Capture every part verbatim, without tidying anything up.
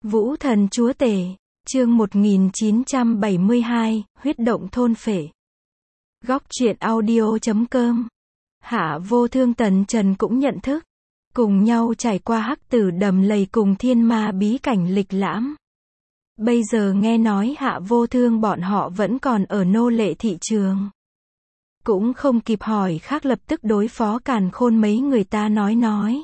Vũ thần chúa tể, chương một nghìn chín trăm bảy mươi hai, huyết động thôn phệ. Góc truyện audio chấm com. Hạ Vô Thương Tần Trần cũng nhận thức, cùng nhau trải qua hắc tử đầm lầy cùng thiên ma bí cảnh lịch lãm. Bây giờ nghe nói Hạ Vô Thương bọn họ vẫn còn ở nô lệ thị trường. Cũng không kịp hỏi khác lập tức đối phó Càn Khôn mấy người ta nói nói.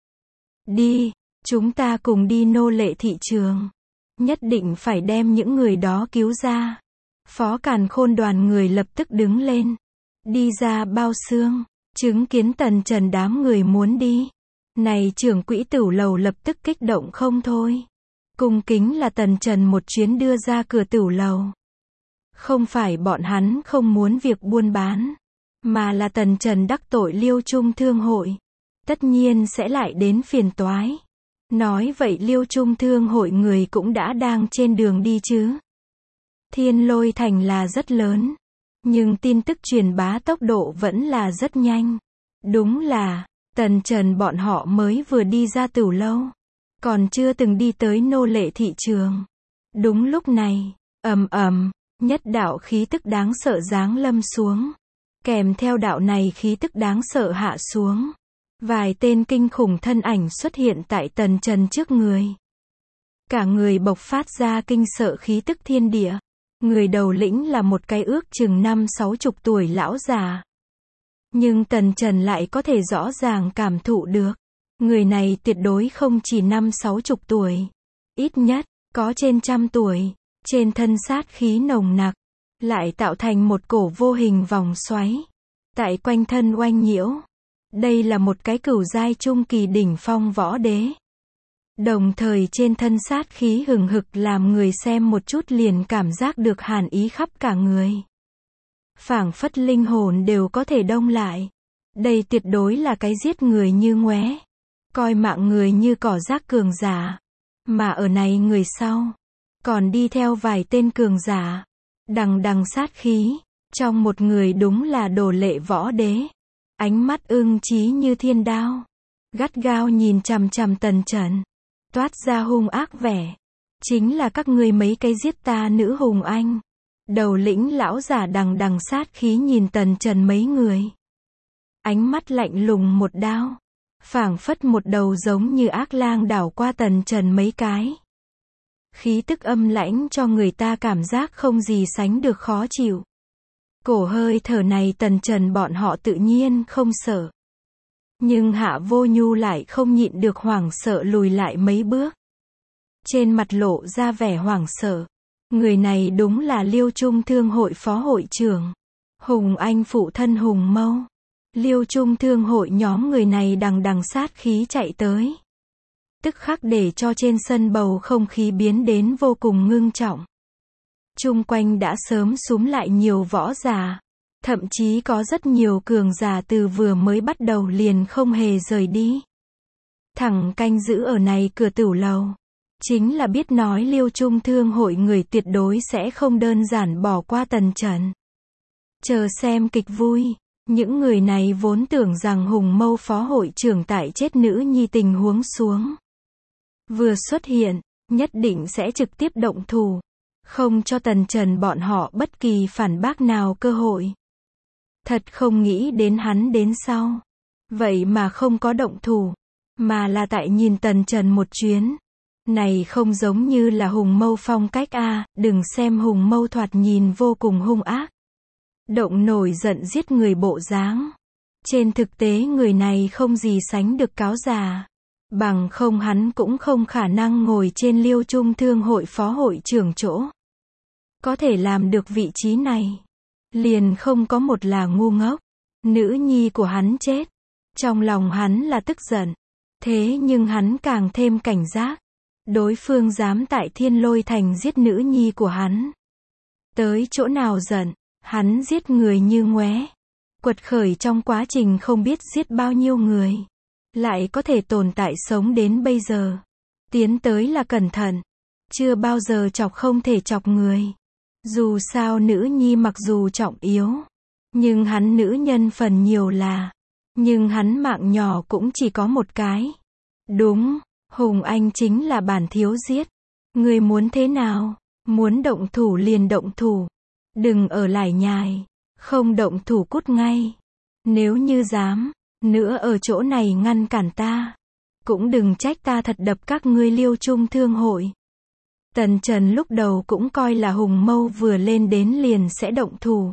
Đi, chúng ta cùng đi nô lệ thị trường. Nhất định phải đem những người đó cứu ra. Phó Càn Khôn đoàn người lập tức đứng lên. Đi ra bao xương, chứng kiến Tần Trần đám người muốn đi. Này trưởng quỹ tửu lầu lập tức kích động không thôi. Cung kính là Tần Trần một chuyến đưa ra cửa tửu lầu. Không phải bọn hắn không muốn việc buôn bán, mà là Tần Trần đắc tội Liêu Trung Thương hội. Tất nhiên sẽ lại đến phiền toái. Nói vậy Liêu Trung Thương hội người cũng đã đang trên đường đi chứ. Thiên Lôi Thành là rất lớn, nhưng tin tức truyền bá tốc độ vẫn là rất nhanh. Đúng là, Tần Trần bọn họ mới vừa đi ra tửu lâu, còn chưa từng đi tới nô lệ thị trường. Đúng lúc này, ầm ầm, nhất đạo khí tức đáng sợ giáng lâm xuống. Kèm theo đạo này khí tức đáng sợ hạ xuống. Vài tên kinh khủng thân ảnh xuất hiện tại Tần Trần trước người. Cả người bộc phát ra kinh sợ khí tức thiên địa. Người đầu lĩnh là một cái ước chừng năm sáu chục tuổi lão già. Nhưng Tần Trần lại có thể rõ ràng cảm thụ được. Người này tuyệt đối không chỉ năm sáu chục tuổi. Ít nhất, có trên trăm tuổi. Trên thân sát khí nồng nặc. Lại tạo thành một cổ vô hình vòng xoáy. Tại quanh thân oanh nhiễu. Đây là một cái cửu giai trung kỳ đỉnh phong võ đế. Đồng thời trên thân sát khí hừng hực làm người xem một chút liền cảm giác được hàn ý khắp cả người. Phảng phất linh hồn đều có thể đông lại. Đây tuyệt đối là cái giết người như ngoé. Coi mạng người như cỏ rác cường giả. Mà ở này người sau. Còn đi theo vài tên cường giả. Đằng đằng sát khí. Trong một người đúng là đồ lệ võ đế. Ánh mắt ưng chí như thiên đao. Gắt gao nhìn chằm chằm Tần Trần. Toát ra hung ác vẻ. Chính là các ngươi mấy cái giết ta nữ hùng anh. Đầu lĩnh lão giả đằng đằng sát khí nhìn Tần Trần mấy người. Ánh mắt lạnh lùng một đao. Phảng phất một đầu giống như ác lang đảo qua Tần Trần mấy cái. Khí tức âm lãnh cho người ta cảm giác không gì sánh được khó chịu. Cổ hơi thở này Tần Trần bọn họ tự nhiên không sợ. Nhưng Hạ Vô Nhu lại không nhịn được hoảng sợ lùi lại mấy bước. Trên mặt lộ ra vẻ hoảng sợ. Người này đúng là Liêu Trung Thương hội phó hội trưởng. Hùng Anh phụ thân Hùng Mâu. Liêu Trung Thương hội nhóm người này đằng đằng sát khí chạy tới. Tức khắc để cho trên sân bầu không khí biến đến vô cùng ngưng trọng. Chung quanh đã sớm súm lại nhiều võ giả. Thậm chí có rất nhiều cường giả từ vừa mới bắt đầu liền không hề rời đi. Thẳng canh giữ ở này cửa tửu lầu. Chính là biết nói Liêu Trung Thương hội người tuyệt đối sẽ không đơn giản bỏ qua Tần Trần. Chờ xem kịch vui. Những người này vốn tưởng rằng Hùng Mâu phó hội trưởng tại chết nữ nhi tình huống xuống. Vừa xuất hiện, nhất định sẽ trực tiếp động thủ. Không cho Tần Trần bọn họ bất kỳ phản bác nào cơ hội. Thật không nghĩ đến hắn đến sau. Vậy mà không có động thủ. Mà là tại nhìn Tần Trần một chuyến. Này không giống như là Hùng Mâu phong cách a. Đừng xem Hùng Mâu thoạt nhìn vô cùng hung ác. Động nổi giận giết người bộ dáng. Trên thực tế người này không gì sánh được cáo già. Bằng không hắn cũng không khả năng ngồi trên Liêu Trung Thương hội phó hội trưởng chỗ. Có thể làm được vị trí này. Liền không có một là ngu ngốc. Nữ nhi của hắn chết. Trong lòng hắn là tức giận. Thế nhưng hắn càng thêm cảnh giác. Đối phương dám tại Thiên Lôi Thành giết nữ nhi của hắn. Tới chỗ nào giận, hắn giết người như ngoé. Quật khởi trong quá trình không biết giết bao nhiêu người. Lại có thể tồn tại sống đến bây giờ. Tiến tới là cẩn thận. Chưa bao giờ chọc không thể chọc người. Dù sao nữ nhi mặc dù trọng yếu. Nhưng hắn nữ nhân phần nhiều là. Nhưng hắn mạng nhỏ cũng chỉ có một cái. Đúng, Hùng Anh chính là bản thiếu giết. Ngươi muốn thế nào? Muốn động thủ liền động thủ. Đừng ở lải nhải. Không động thủ cút ngay. Nếu như dám, nữa ở chỗ này ngăn cản ta. Cũng đừng trách ta thật đập các ngươi Liêu Trung Thương Hội. Tần Trần lúc đầu cũng coi là Hùng Mâu vừa lên đến liền sẽ động thủ.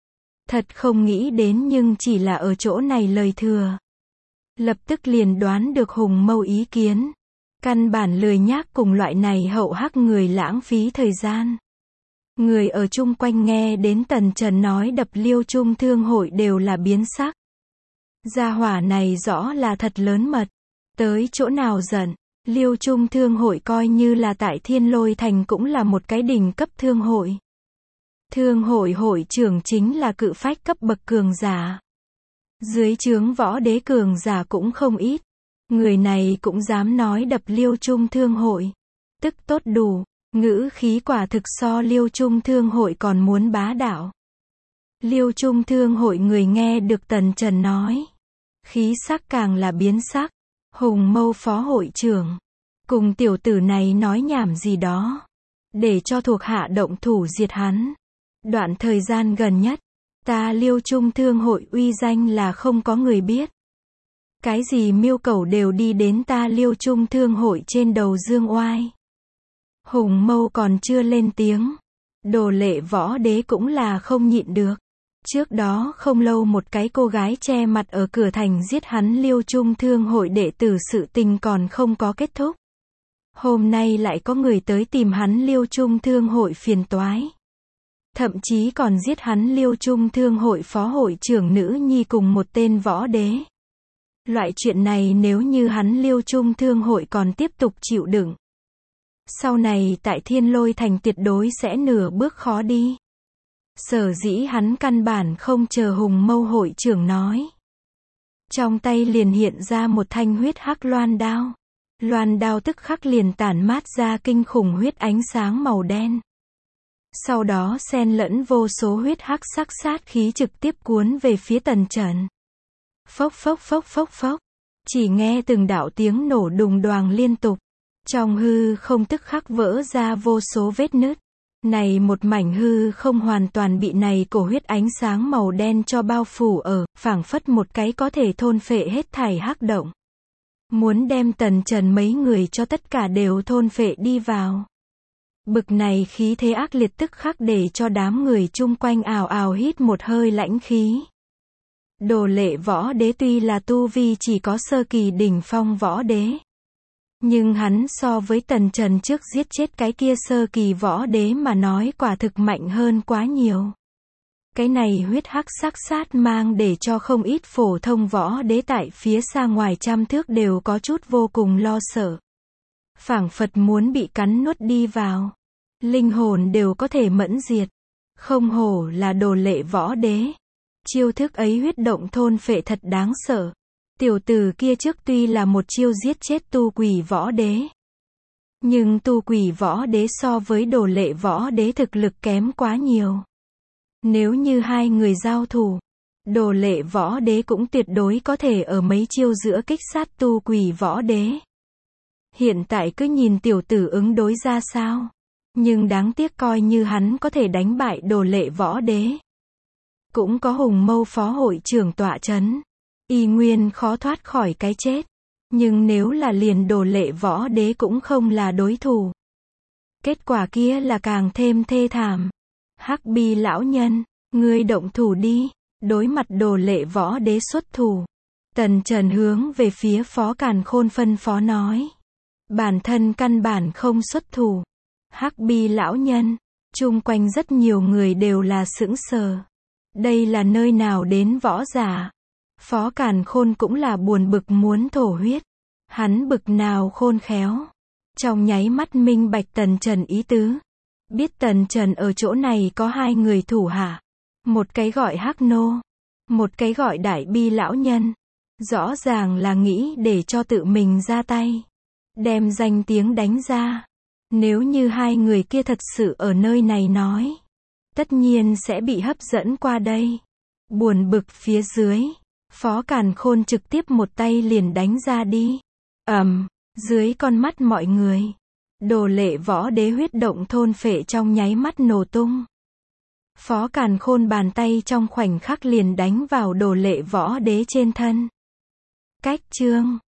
Thật không nghĩ đến nhưng chỉ là ở chỗ này lời thừa. Lập tức liền đoán được Hùng Mâu ý kiến. Căn bản lười nhác cùng loại này hậu hắc người lãng phí thời gian. Người ở chung quanh nghe đến Tần Trần nói đập Liêu Trung Thương Hội đều là biến sắc. Gia hỏa này rõ là thật lớn mật. Tới chỗ nào giận. Liêu Trung Thương Hội coi như là tại Thiên Lôi Thành cũng là một cái đỉnh cấp thương hội. Thương hội hội trưởng chính là cự phách cấp bậc cường giả. Dưới trướng võ đế cường giả cũng không ít. Người này cũng dám nói đập Liêu Trung Thương Hội. Tức tốt đủ, ngữ khí quả thực so Liêu Trung Thương Hội còn muốn bá đạo. Liêu Trung Thương Hội người nghe được Tần Trần nói. Khí sắc càng là biến sắc. Hùng Mâu phó hội trưởng. Cùng tiểu tử này nói nhảm gì đó. Để cho thuộc hạ động thủ diệt hắn. Đoạn thời gian gần nhất. Ta Liêu Trung Thương Hội uy danh là không có người biết. Cái gì miêu cầu đều đi đến ta Liêu Trung Thương Hội trên đầu dương oai. Hùng Mâu còn chưa lên tiếng. Đồ Lệ Võ Đế cũng là không nhịn được. Trước đó không lâu một cái cô gái che mặt ở cửa thành giết hắn Liêu Trung Thương Hội đệ tử sự tình còn không có kết thúc. Hôm nay lại có người tới tìm hắn Liêu Trung Thương Hội phiền toái. Thậm chí còn giết hắn Liêu Trung Thương Hội phó hội trưởng nữ nhi cùng một tên võ đế. Loại chuyện này nếu như hắn Liêu Trung Thương Hội còn tiếp tục chịu đựng. Sau này tại Thiên Lôi Thành tuyệt đối sẽ nửa bước khó đi. Sở dĩ hắn căn bản không chờ Hùng Mâu hội trưởng nói. Trong tay liền hiện ra một thanh huyết hắc loan đao. Loan đao tức khắc liền tản mát ra kinh khủng huyết ánh sáng màu đen. Sau đó xen lẫn vô số huyết hắc sắc sát khí trực tiếp cuốn về phía Tần Trần. Phốc phốc phốc phốc phốc. Chỉ nghe từng đạo tiếng nổ đùng đoàng liên tục. Trong hư không tức khắc vỡ ra vô số vết nứt. Này một mảnh hư không hoàn toàn bị này cổ huyết ánh sáng màu đen cho bao phủ ở, phảng phất một cái có thể thôn phệ hết thảy hắc động. Muốn đem Tần Trần mấy người cho tất cả đều thôn phệ đi vào. Bực này khí thế ác liệt tức khắc để cho đám người chung quanh ào ào hít một hơi lãnh khí. Đồ Lệ Võ Đế tuy là tu vi chỉ có sơ kỳ đỉnh phong võ đế. Nhưng hắn so với Tần Trần trước giết chết cái kia sơ kỳ võ đế mà nói quả thực mạnh hơn quá nhiều. Cái này huyết hắc sắc sát mang để cho không ít phổ thông võ đế tại phía xa ngoài trăm thước đều có chút vô cùng lo sợ. Phảng phật muốn bị cắn nuốt đi vào. Linh hồn đều có thể mẫn diệt. Không hổ là Đồ Lệ Võ Đế. Chiêu thức ấy huyết động thôn phệ thật đáng sợ. Tiểu tử kia trước tuy là một chiêu giết chết tu quỷ võ đế. Nhưng tu quỷ võ đế so với Đồ Lệ Võ Đế thực lực kém quá nhiều. Nếu như hai người giao thủ, Đồ Lệ Võ Đế cũng tuyệt đối có thể ở mấy chiêu giữa kích sát tu quỷ võ đế. Hiện tại cứ nhìn tiểu tử ứng đối ra sao. Nhưng đáng tiếc coi như hắn có thể đánh bại Đồ Lệ Võ Đế. Cũng có Hùng Mâu phó hội trưởng tọa chấn. Y nguyên khó thoát khỏi cái chết. Nhưng nếu là liền Đồ Lệ Võ Đế cũng không là đối thủ. Kết quả kia là càng thêm thê thảm. Hắc Bi lão nhân, ngươi động thủ đi. Đối mặt Đồ Lệ Võ Đế xuất thủ. Tần Trần hướng về phía Phó Càn Khôn phân phó nói. Bản thân căn bản không xuất thủ. Hắc Bi lão nhân, chung quanh rất nhiều người đều là sững sờ. Đây là nơi nào đến võ giả? Phó Càn Khôn cũng là buồn bực muốn thổ huyết. Hắn bực nào khôn khéo. Trong nháy mắt minh bạch Tần Trần ý tứ. Biết Tần Trần ở chỗ này có hai người thủ hạ. Một cái gọi Hắc Nô. Một cái gọi Đại Bi lão nhân. Rõ ràng là nghĩ để cho tự mình ra tay. Đem danh tiếng đánh ra. Nếu như hai người kia thật sự ở nơi này nói. Tất nhiên sẽ bị hấp dẫn qua đây. Buồn bực phía dưới. Phó Càn Khôn trực tiếp một tay liền đánh ra đi. Ầm, um, dưới con mắt mọi người. Đồ Lệ Võ Đế huyết động thôn phệ trong nháy mắt nổ tung. Phó Càn Khôn bàn tay trong khoảnh khắc liền đánh vào Đồ Lệ Võ Đế trên thân. Cách chương